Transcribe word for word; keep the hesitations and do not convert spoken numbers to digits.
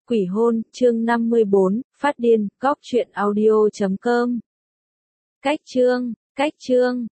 Quỷ hôn, chương năm mươi bốn, phát điên, góc truyện audio chấm com. Cách chương, cách chương.